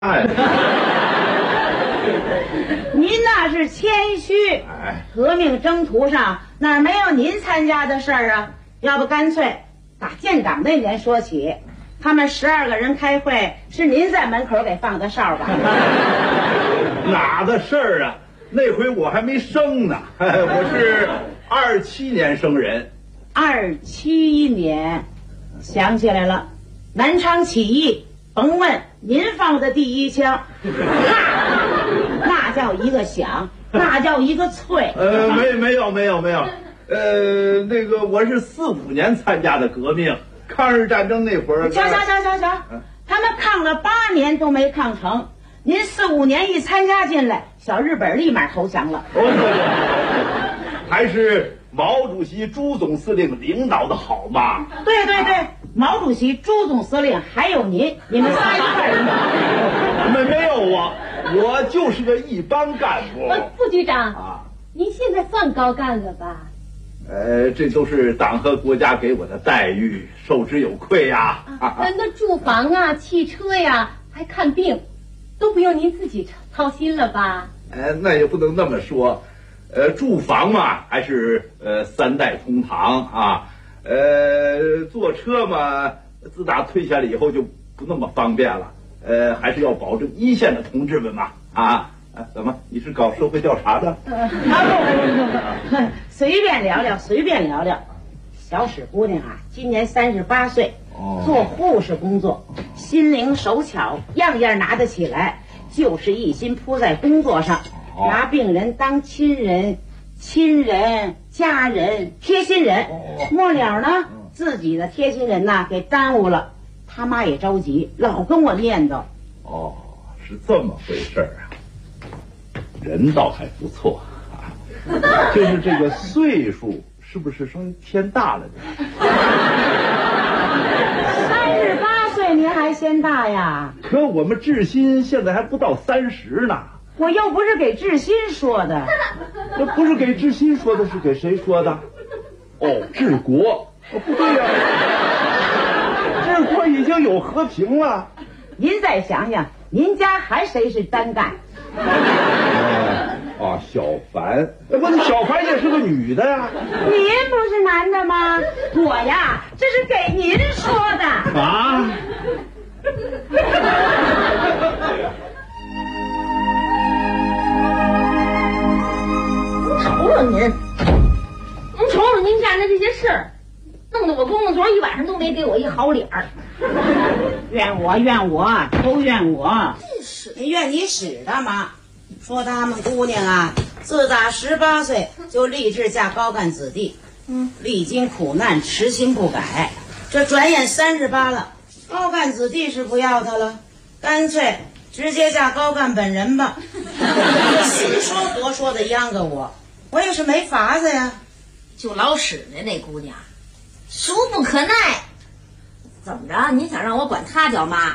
您那是谦虚，革命征途上哪没有您参加的事儿啊？要不干脆打建党那年说起，他们12个人开会，是您在门口给放的哨吧？ 哪的事儿啊？那回我还没生呢，我是27年生人。 271年，想起来了，南昌起义，甭问您放的第一枪，那叫一个响，那叫一个脆。 没有，那个我是45年参加的革命，抗日战争那会儿。 瞧，他们抗了8年都没抗成，您45年一参加进来，小日本立马投降了。 还是毛主席、朱总司令领导的好嘛？ 对，毛主席、朱总司令还有您，你们仨一块儿。 没有我就是个一般干部。 副局长您现在算高干了吧？ 这都是党和国家给我的待遇，受之有愧呀。 那住房啊、汽车呀，还看病，都不用您自己操心了吧？ 那也不能那么说。住房嘛，还是3代同堂啊。坐车嘛，自打退下来以后就不那么方便了。还是要保证一线的同志们嘛。怎么？你是搞社会调查的？ 不，随便聊聊。小史姑娘今年38岁，做护士工作，心灵手巧，样样拿得起来，就是一心扑在工作上。拿病人当亲人、家人、贴心人，末了呢，自己的贴心人给耽误了，他妈也着急，老跟我念叨。 是这么回事儿啊。人倒还不错就是这个岁数是不是稍微偏大了点 ？38岁您还嫌大呀？ 可我们志新现在还不到30呢。 我又不是给志新说的。 这不是给志新说的，是给谁说的？治国。不对呀，治国已经有和平了。 您再想想，您家还谁是单干？ 小凡，小凡也是个女的呀。 您不是男的吗？我呀，这是给您说的。 瞅瞅您干的这些事儿，弄得我公公昨一晚上都没给我一好脸儿。 怨我，都怨我。是怨你使的吗？说他们姑娘自打18岁就立志嫁高干子弟，历经苦难，痴心不改。这转眼38了，高干子弟是不要他了，干脆直接嫁高干本人吧。心说活说的央个我也是没法子呀。 就老史的那姑娘，俗不可耐。怎么着？您想让我管她叫妈？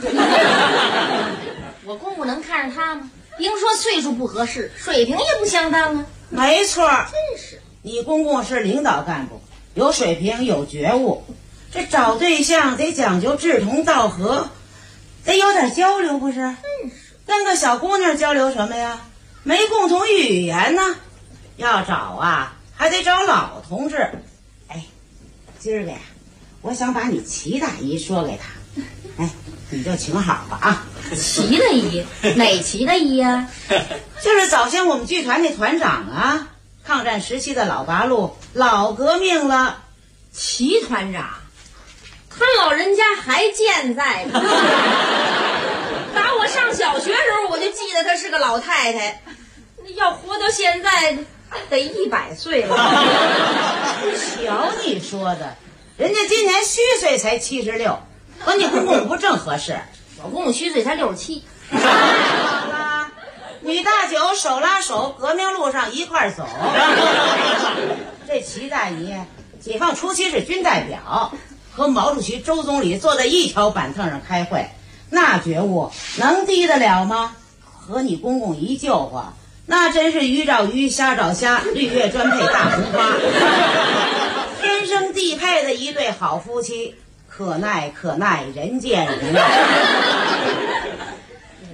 我公公能看上她吗？甭说岁数不合适，水平也不相当啊。 没错， 真是。 你公公是领导干部，有水平有觉悟，这找对象得讲究志同道合，得有点交流，不是？ 真是。 跟个小姑娘交流什么呀？没共同语言呢。要找还得找老同志。今儿个呀，我想把你齐大姨说给他，你就请好吧齐大姨？哪齐大姨呀？ 就是早先我们剧团那团长抗战时期的老八路，老革命了。 齐团长，他老人家还健在呢。打我上小学时候，我就记得他是个老太太，要活到现在得100岁了。 瞧你说的，人家今年虚岁才76，和你公公不正合适。 我公公虚岁才67。 好啦，女大九手拉手，革命路上一块走。这齐大姨解放初期是军代表，和毛主席、周总理坐在一条板凳上开会，那觉悟能低得了吗？和你公公一救活，那真是鱼找鱼，虾找虾，绿叶专配大红花，天生地配的一对好夫妻，可耐可耐，人见人爱。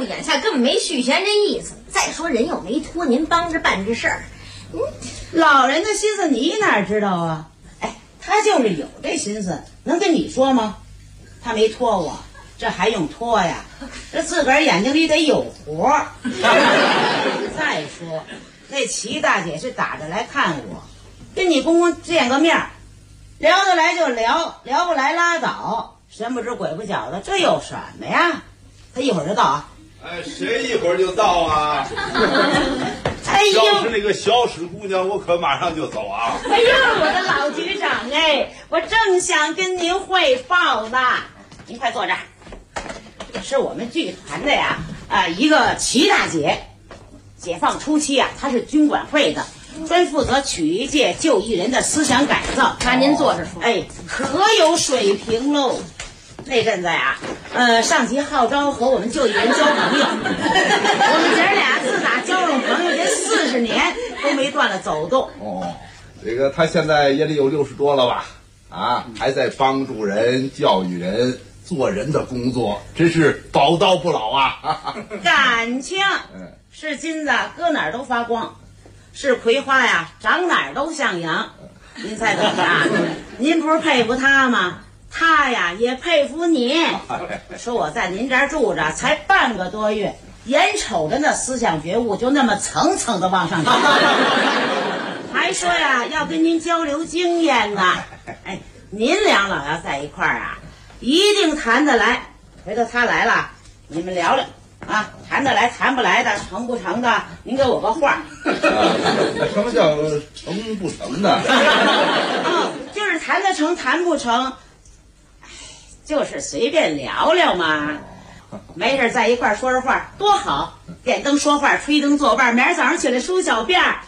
户眼下根本没续钱这意思。再说人又没托您帮着办这事儿， 老人的心思你哪知道啊？哎，他就是有这心思，能跟你说吗？他没托我，这还用托呀？这自个儿眼睛里得有活儿。再说，那齐大姐是打着来看我，跟你公公见个面，聊得来就聊，聊不来拉倒，神不知鬼不觉的，这有什么呀？他一会儿就到啊。 哎，谁一会儿就到啊？ 哎呦， 要是那个小史姑娘，我可马上就走啊！ 哎呦，我的老局长哎，我正想跟您汇报呢，您快坐这儿。是我们剧团的呀，一个齐大姐，解放初期啊，她是军管会的，专负责曲艺界旧艺人的思想改造。 那您坐着说， 哎，可有水平喽。那阵子呀，上级号召和我们旧艺人交朋友，我们姐俩自打交上朋友这40年都没断了走动。 哦，这个他现在也得有60多了吧？啊，还在帮助人、教育人、做人的工作，真是宝刀不老啊！ 感情是金子，搁哪儿都发光；是葵花呀，长哪儿都像阳。您猜怎么着？您不是佩服他吗？他呀也佩服您。说我在您这儿住着才半个多月，眼瞅着那思想觉悟就那么层层的往上涨，还说呀要跟您交流经验呢。哎，您俩老要在一块儿啊，一定谈得来。回头他来了，你们聊聊啊，谈得来谈不来的，成不成的，您给我个话。 什么叫成不成的？ 就是谈得成谈不成，就是随便聊聊嘛。没事在一块儿说说话多好，点灯说话，吹灯作伴，明儿早上起来梳小辫儿。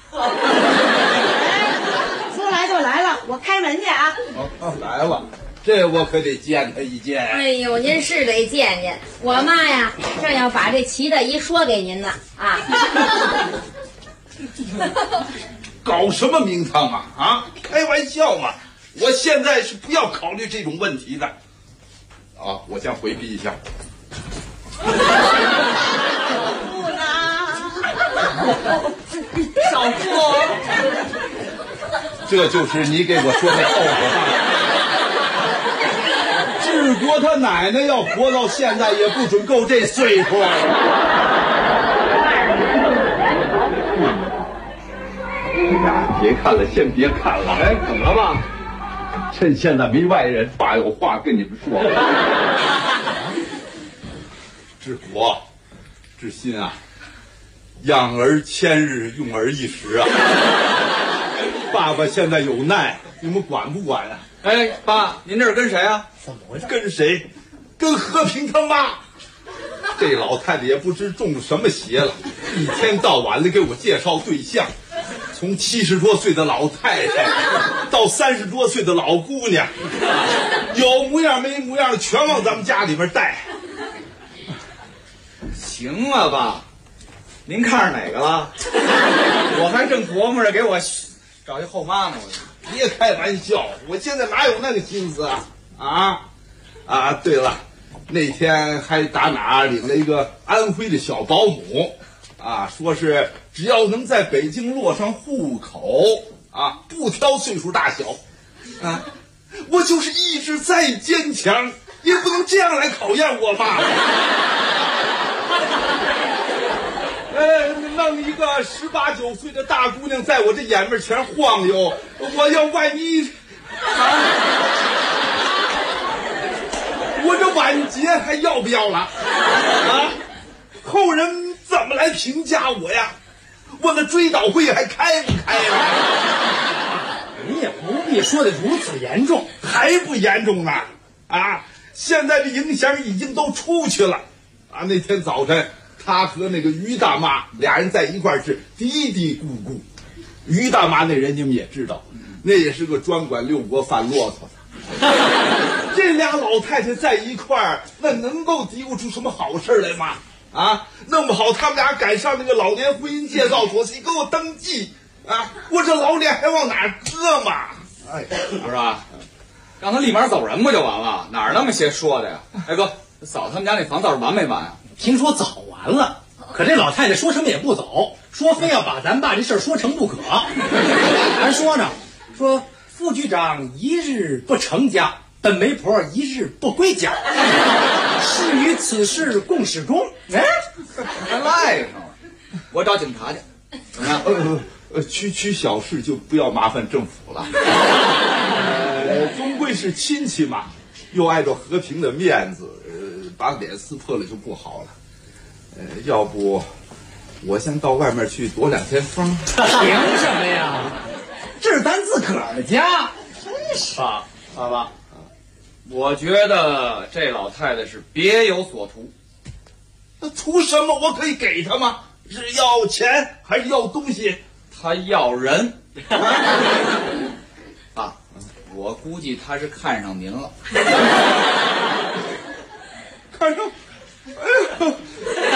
说来就来了，我开门去啊。 来了，这我可得见他一见。 哎呦，您是得见见我妈呀，正要把这齐大姨说给您呢啊。 搞什么名堂啊？啊，开玩笑嘛！我现在是不要考虑这种问题的。啊，我先回避一下。 不呢，少妇， 这就是你给我说的后话。治国他奶奶要活到现在，也不准够这岁数。 别看了，先别看了。哎，怎么了吧？趁现在没外人，爸有话跟你们说。 治国，治心啊，养儿千日，用儿一时啊。爸爸现在有难，你们管不管啊？ 哎，爸，您这是跟谁啊？ 怎么回事？跟谁？跟和平他妈。这老太太也不知中什么邪了，一天到晚的给我介绍对象，从70多岁的老太太到30多岁的老姑娘，有模样没模样的全往咱们家里边带。 行了，爸，您看上哪个了？我还正琢磨着给我找一后妈呢。 别开玩笑，我现在哪有那个心思啊？对了，那天还打哪领了一个安徽的小保姆，说是只要能在北京落上户口，不挑岁数大小，我就是意志再坚强，也不能这样来考验我吧。弄一个18、19岁的大姑娘在我这眼门前晃悠，我要万一我这晚节还要不要了？后人怎么来评价我呀？我那追悼会还开不开了？ 你也不必说的如此严重， 还不严重呢？现在的影响已经都出去了。那天早晨，他和那个于大妈俩人在一块儿是嘀嘀咕咕。于大妈那人你们也知道，那也是个专管6国犯骆驼的。这俩老太太在一块儿，那能够嘀咕出什么好事来吗？弄不好他们俩赶上那个老年婚姻介绍所去给我登记，我这老脸还往哪儿搁嘛？哎， 不是吧？让他立马走人不就完了？哪儿那么些说的呀？哎哥，嫂子他们家那房倒是完没完啊？ 听说早完完了，可这老太太说什么也不走，说非要把咱爸这事儿说成不可。还说呢，说副局长一日不成家，本媒婆一日不归家，是与此事共始终。哎， 还赖上了，我找警察去。怎么样？ 区小事就不要麻烦政府了。终归是亲戚嘛，又碍着和平的面子，把脸撕破了就不好了。要不我先到外面去躲2天风。 凭什么呀？这是咱自个儿的家。 真是爸爸，我觉得这老太太是别有所图。 那图什么？我可以给他吗？是要钱还是要东西？ 她要人。爸，我估计她是看上您了。 看上？哎呦！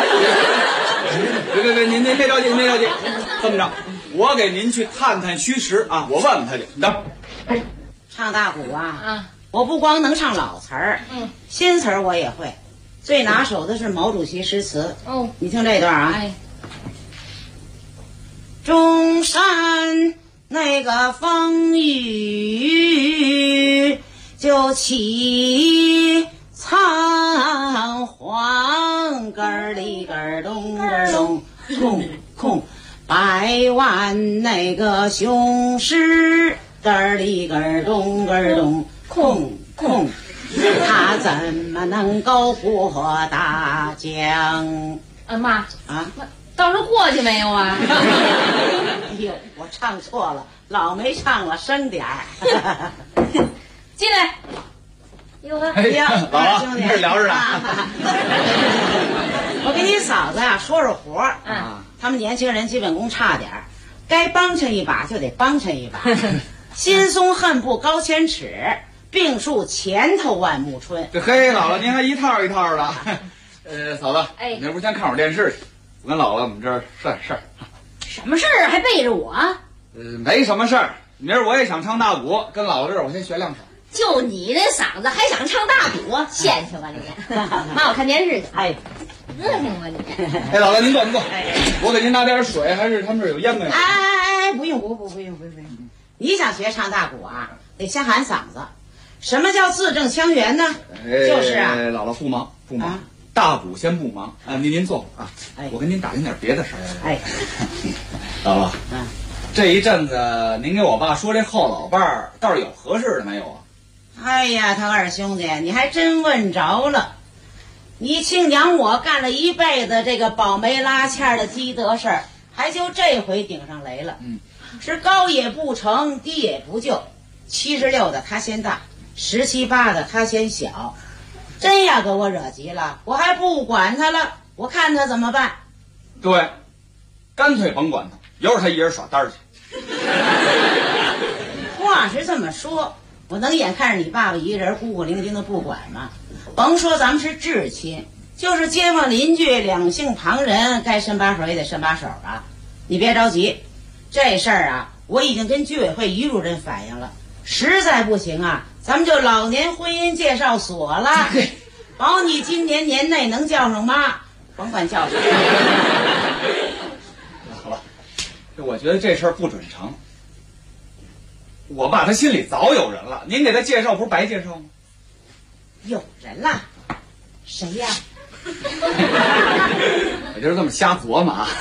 别，您别着急，您别着急。这么着，我给您去探探虚实啊，我问问他去。你等。 唱大鼓啊，我不光能唱老词儿，新词儿我也会。最拿手的是毛主席诗词。 哦， 你听这段啊。 哎， 中山那个风雨就起仓皇，咯儿里咯儿咚咯儿咚，空空百万那个雄师，咯儿里咯儿咚咯儿咚，空空。他怎么能够过大江？ 妈啊， 倒是过去没有啊？ 哎呦，我唱错了，老没唱了，升点儿。 进来。哟呵， 哎呀，姥姥，这聊着呢。 我给你嫂子啊说说活儿啊，他们年轻人基本功差点儿，该帮衬一把就得帮衬一把。心松恨不高千尺，病树前头万木春。 这嘿，姥姥您还一套一套的。嫂子， 哎， 你那不先看会儿电视去？我跟姥姥我们这儿事儿。 什么事儿还背着我？ 没什么事儿。明儿我也想唱大鼓，跟姥姥这儿我先学两首。 就你这嗓子还想唱大鼓，闲去吧你！妈，我看电视去。 哎， 热情吧你！ 哎，姥姥您坐，我给您拿点水，还是他们这儿有烟没有？ 哎，不用，你想学唱大鼓啊，得先喊嗓子。什么叫字正腔圆呢？就是啊， 姥姥不忙，大鼓先不忙啊，您坐啊。我跟您打听点别的事儿。 哎， 姥姥，这一阵子您给我爸说这后老伴儿倒是有合适的没有啊？ 哎呀，他二兄弟，你还真问着了。你亲娘我干了一辈子这个保媒拉纤的积德事儿，还就这回顶上雷了。是高也不成，低也不就，76的他先大，17、18的他先小。真要给我惹急了，我还不管他了，我看他怎么办。 对，干脆甭管他，由着他一人耍单去。 话是这么说，我能眼看着你爸爸一个人孤苦伶仃的不管吗？甭说咱们是至亲，就是街坊邻居两性旁人，该伸把手也得伸把手啊。你别着急，这事儿啊，我已经跟居委会于主任反映了，实在不行啊，咱们就老年婚姻介绍所了，保你今年年内能叫上妈，甭管叫什么。 好了，我觉得这事儿不准成。我爸他心里早有人了，您给他介绍不是白介绍吗？ 有人了，谁呀？ 我就是这么瞎琢磨啊。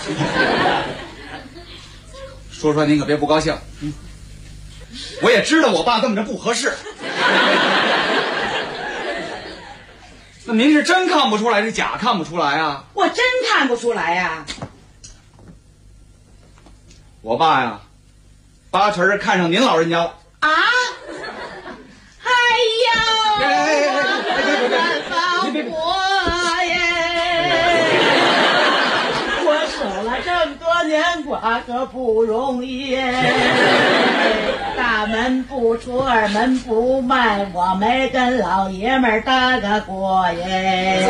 说您可别不高兴。我也知道我爸这么着不合适。那您是真看不出来，是假看不出来啊？ 我真看不出来呀。 我爸呀，八成是看上您老人家了。 啊！哎呦，远方我耶！我守了这么多年寡，可不容易耶。大门不出，二门不迈，我没跟老爷们儿搭个过耶。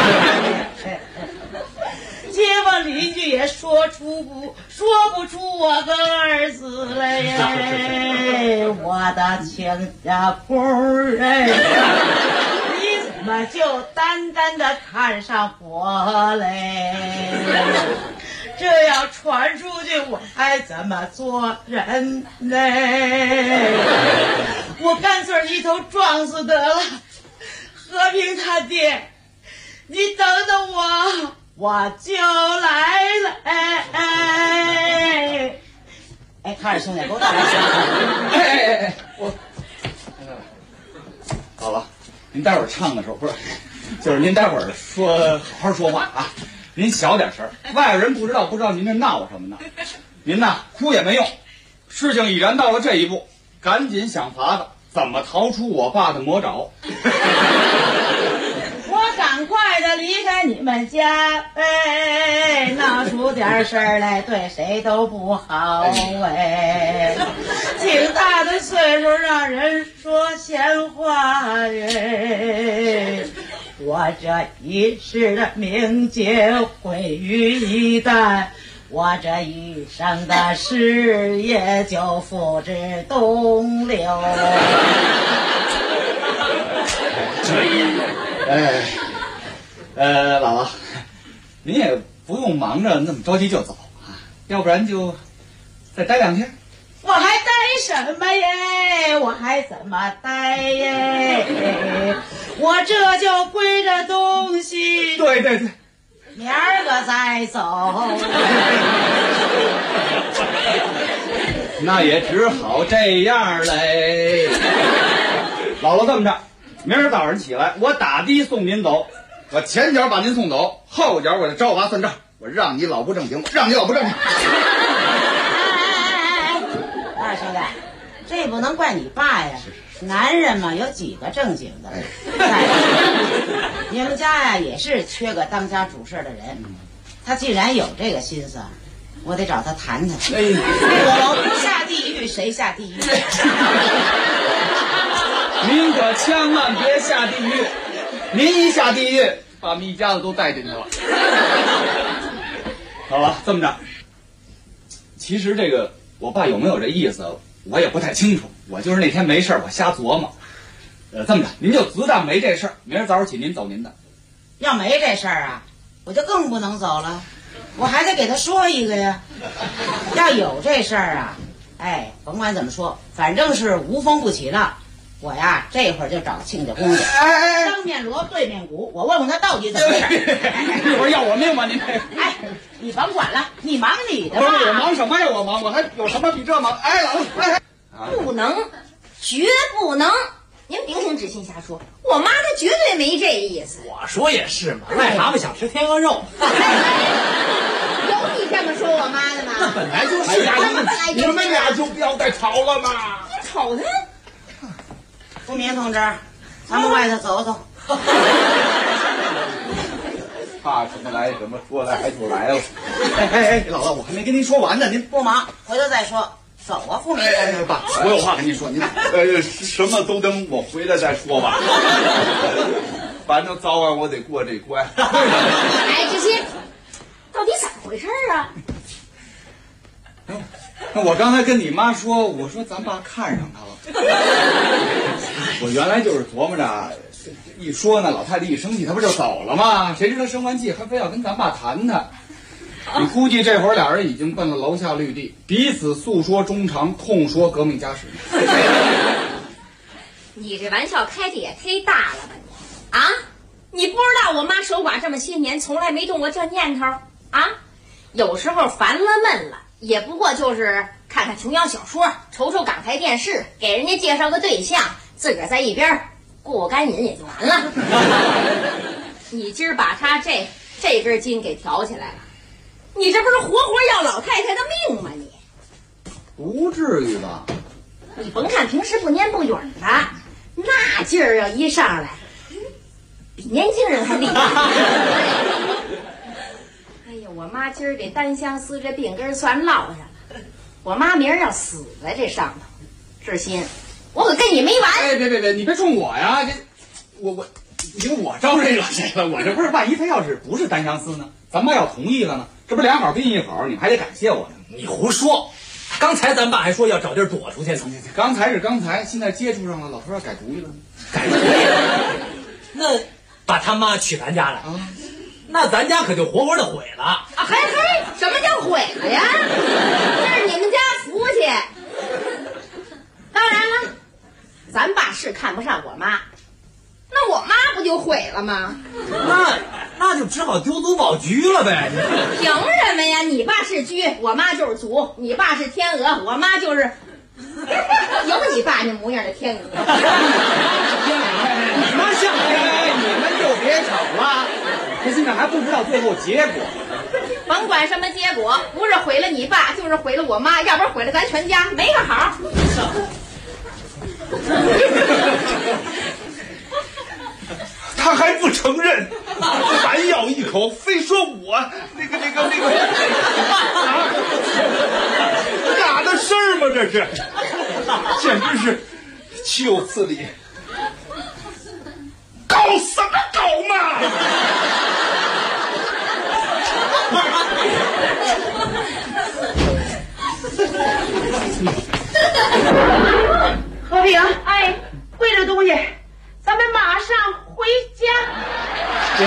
街坊邻居也说不出我个儿子来耶，我的亲家公儿哎，你怎么就单单的看上我嘞？ 这样传出去，我还怎么做人呢？我干脆一头撞死得了，和平他爹，你等等我就来了。哎，卡尔兄弟，给我打点声。 我好了，您待会儿唱的时候不是，就是您待会儿说好好说话啊，您小点声，外边人不知道您这闹什么呢？您呐哭也没用，事情已然到了这一步，赶紧想法子怎么逃出我爸的魔爪。 我赶快的离开你们家，闹出点事儿来，对谁都不好哎。挺大的岁数让人说闲话哎，我这一世的名节毁于一旦，我这一生的事业就付之东流。 姥姥，您也不用忙着那么着急就走啊，要不然就再待2天。 我还待什么耶？我还怎么待耶？我这就归着东西， 对， 明儿个再走。 那也只好这样嘞。姥姥这么着，明儿早上起来，我打的送您走，我前脚把您送走，后脚我就找我爸算账，我让你老不正经，让你老不正经。 二兄弟，这不能怪你爸呀，男人嘛，有几个正经的？你们家呀也是缺个当家主事的人，他既然有这个心思，我得找他谈谈。我不下地狱，谁下地狱？ 您可千万别下地狱，您一下地狱，把我们一家子都带进去了。好了，这么着，其实这个我爸有没有这意思，我也不太清楚。我就是那天没事我瞎琢磨。这么着，您就自当没这事儿，明儿早上起您走您的。 要没这事儿啊，我就更不能走了，我还得给他说一个呀。要有这事儿啊，甭管怎么说，反正是无风不起浪。我呀，这会儿就找亲家公去，当面锣对面鼓，我问问他到底怎么回事。 一会儿要我命吗？您你甭管了，你忙你的吧。 不是我忙什么呀？我忙，我还有什么比这忙？姥姥， 不能，绝不能！您别听知心瞎说，我妈她绝对没这意思。 我说也是嘛，癞蛤蟆想吃天鹅肉。 有你这么说我妈的吗？ 本来就是。 你们俩就不要再吵了嘛。 瞅他。 富民同志，咱们外头走走。 怕什么来什么，说来还就来了。 姥姥，我还没跟您说完呢，您不忙，回头再说。走啊，富民同志。 爸，我有话跟您说，您什么都等我回来再说吧。反正早晚我得过这关。 这些到底怎么回事啊？ 我刚才跟你妈说，我说咱爸看上他了。我原来就是琢磨着，一说呢，老太太一生气，她不就走了吗？谁知道生完气还非要跟咱爸谈谈。你估计这会儿俩人已经奔了楼下绿地，彼此诉说衷肠，痛说革命家史。 你这玩笑开的也忒大了吧你？啊，你不知道我妈守寡这么些年，从来没动过这念头啊？有时候烦了闷了，也不过就是看看琼瑶小说，瞅瞅港台电视，给人家介绍个对象，自个儿在一边过干瘾也就完了。你今儿把他这根筋给挑起来了，你这不是活活要老太太的命吗你？ 不至于吧？ 你甭看平时不蔫不远的，那劲儿要一上来，比年轻人还厉害。哎呀，我妈今儿这单相思这病根算落下了，我妈明儿要死在这上头。志新，我可跟你没完！ 别，你别冲我呀！你说我招谁惹谁了？我这不是万一他要是不是单相思呢？咱妈要同意了呢，这不俩好跟一好，你还得感谢我呢。 你胡说！刚才咱爸还说要找地儿躲出去呢。 刚才是刚才，现在接触上了，老头要改主意了。 改主意了？那把他妈娶咱家来啊？ 那咱家可就活活的毁了啊！嘿，什么叫毁了呀？这是你们家福气。当然了，咱爸是看不上我妈，那我妈不就毁了吗？ 那就只好丢足宝局了呗。 凭什么呀？你爸是车，我妈就是足；你爸是天鹅，我妈就是有你爸那模样的天鹅。 你妈像天，你们就别吵了。他现在还不知道最后结果。 甭管什么结果，不是毁了你爸，就是毁了我妈，要不然毁了咱全家，没个好。 他还不承认，反咬一口，非说我那个哪的事儿吗？这是，简直是岂有此理！搞什么搞嘛！ 和平，哎，会这东西，咱们马上回家。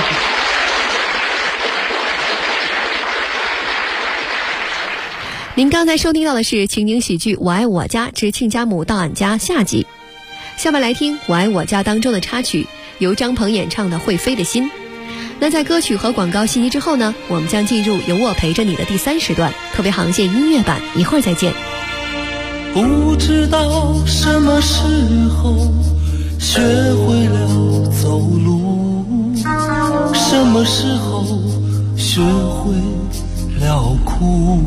您刚才收听到的是情景喜剧《我爱我家之亲家母到俺家》下集。下面来听《我爱我家》当中的插曲，由张鹏演唱的《会飞的心》。那在歌曲和广告信息之后呢，我们将进入有我陪着你的第3时段特别航线音乐版，一会儿再见。 不知道什么时候学会了走路，什么时候学会了哭，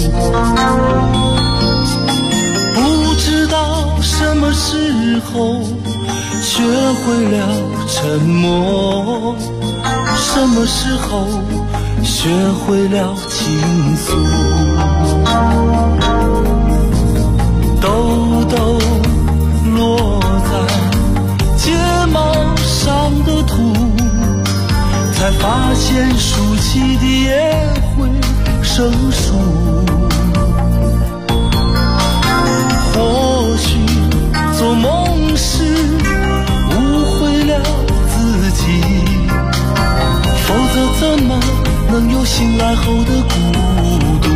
不知道什么时候学会了沉默，什么时候学会了倾诉，痘痘落在睫毛上的土，才发现竖起的也会生疏。或许做梦时误会了自己，否则怎么能有醒来后的孤独。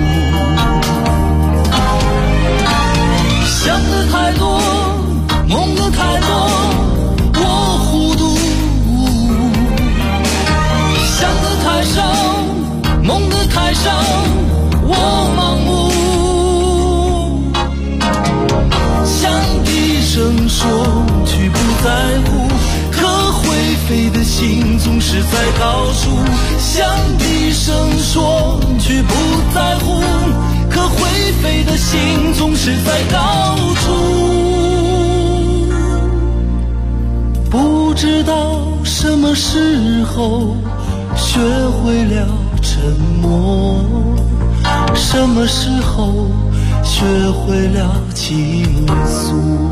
想的太多，梦的太多，我糊涂。想的太少，梦的太少，我盲目。想低声说却不在乎，可会飞的心总是在高处。想低声说却不在乎，可会飞的心总是在高处。不知道什么时候学会了沉默，什么时候学会了倾诉。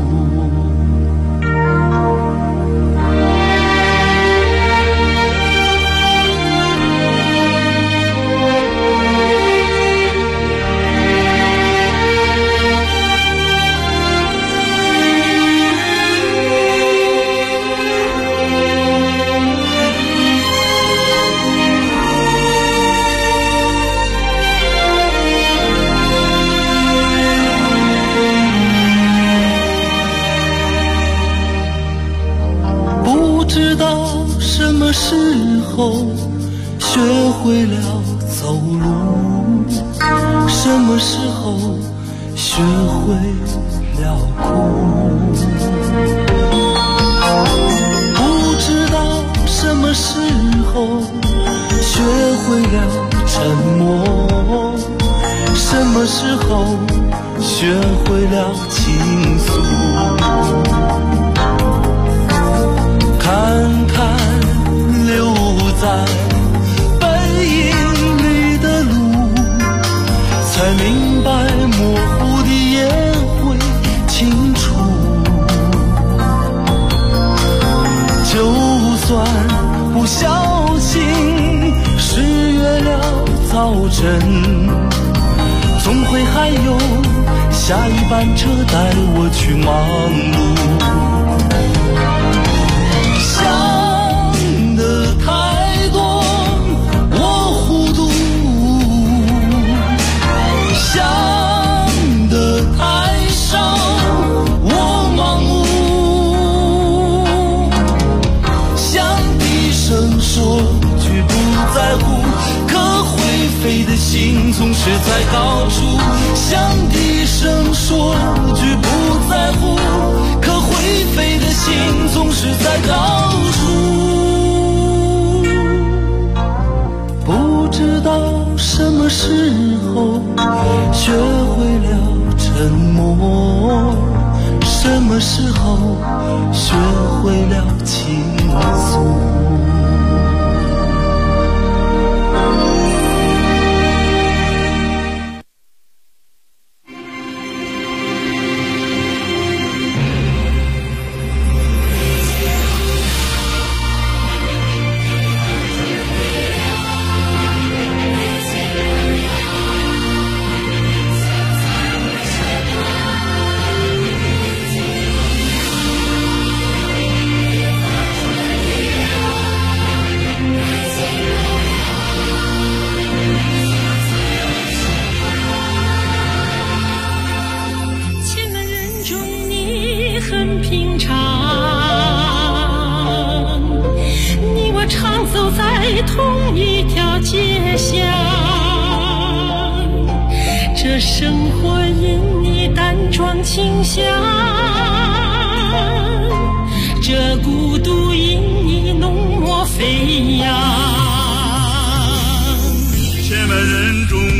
什么时候学会了走路，什么时候学会了哭，不知道什么时候学会了沉默，什么时候学会了倾诉。看看留在背影里的路，才明白模糊的也会清楚。就算不小心失约了早晨，总会还有下一班车带我去忙碌。想的太多， 心总是在高处，想低声说句不在乎，可会飞的心总是在高处。不知道什么时候学会了沉默，什么时候学会了倾诉。 同一条街巷，这生活因你淡妆清香，这孤独因你浓墨飞扬。 千万人中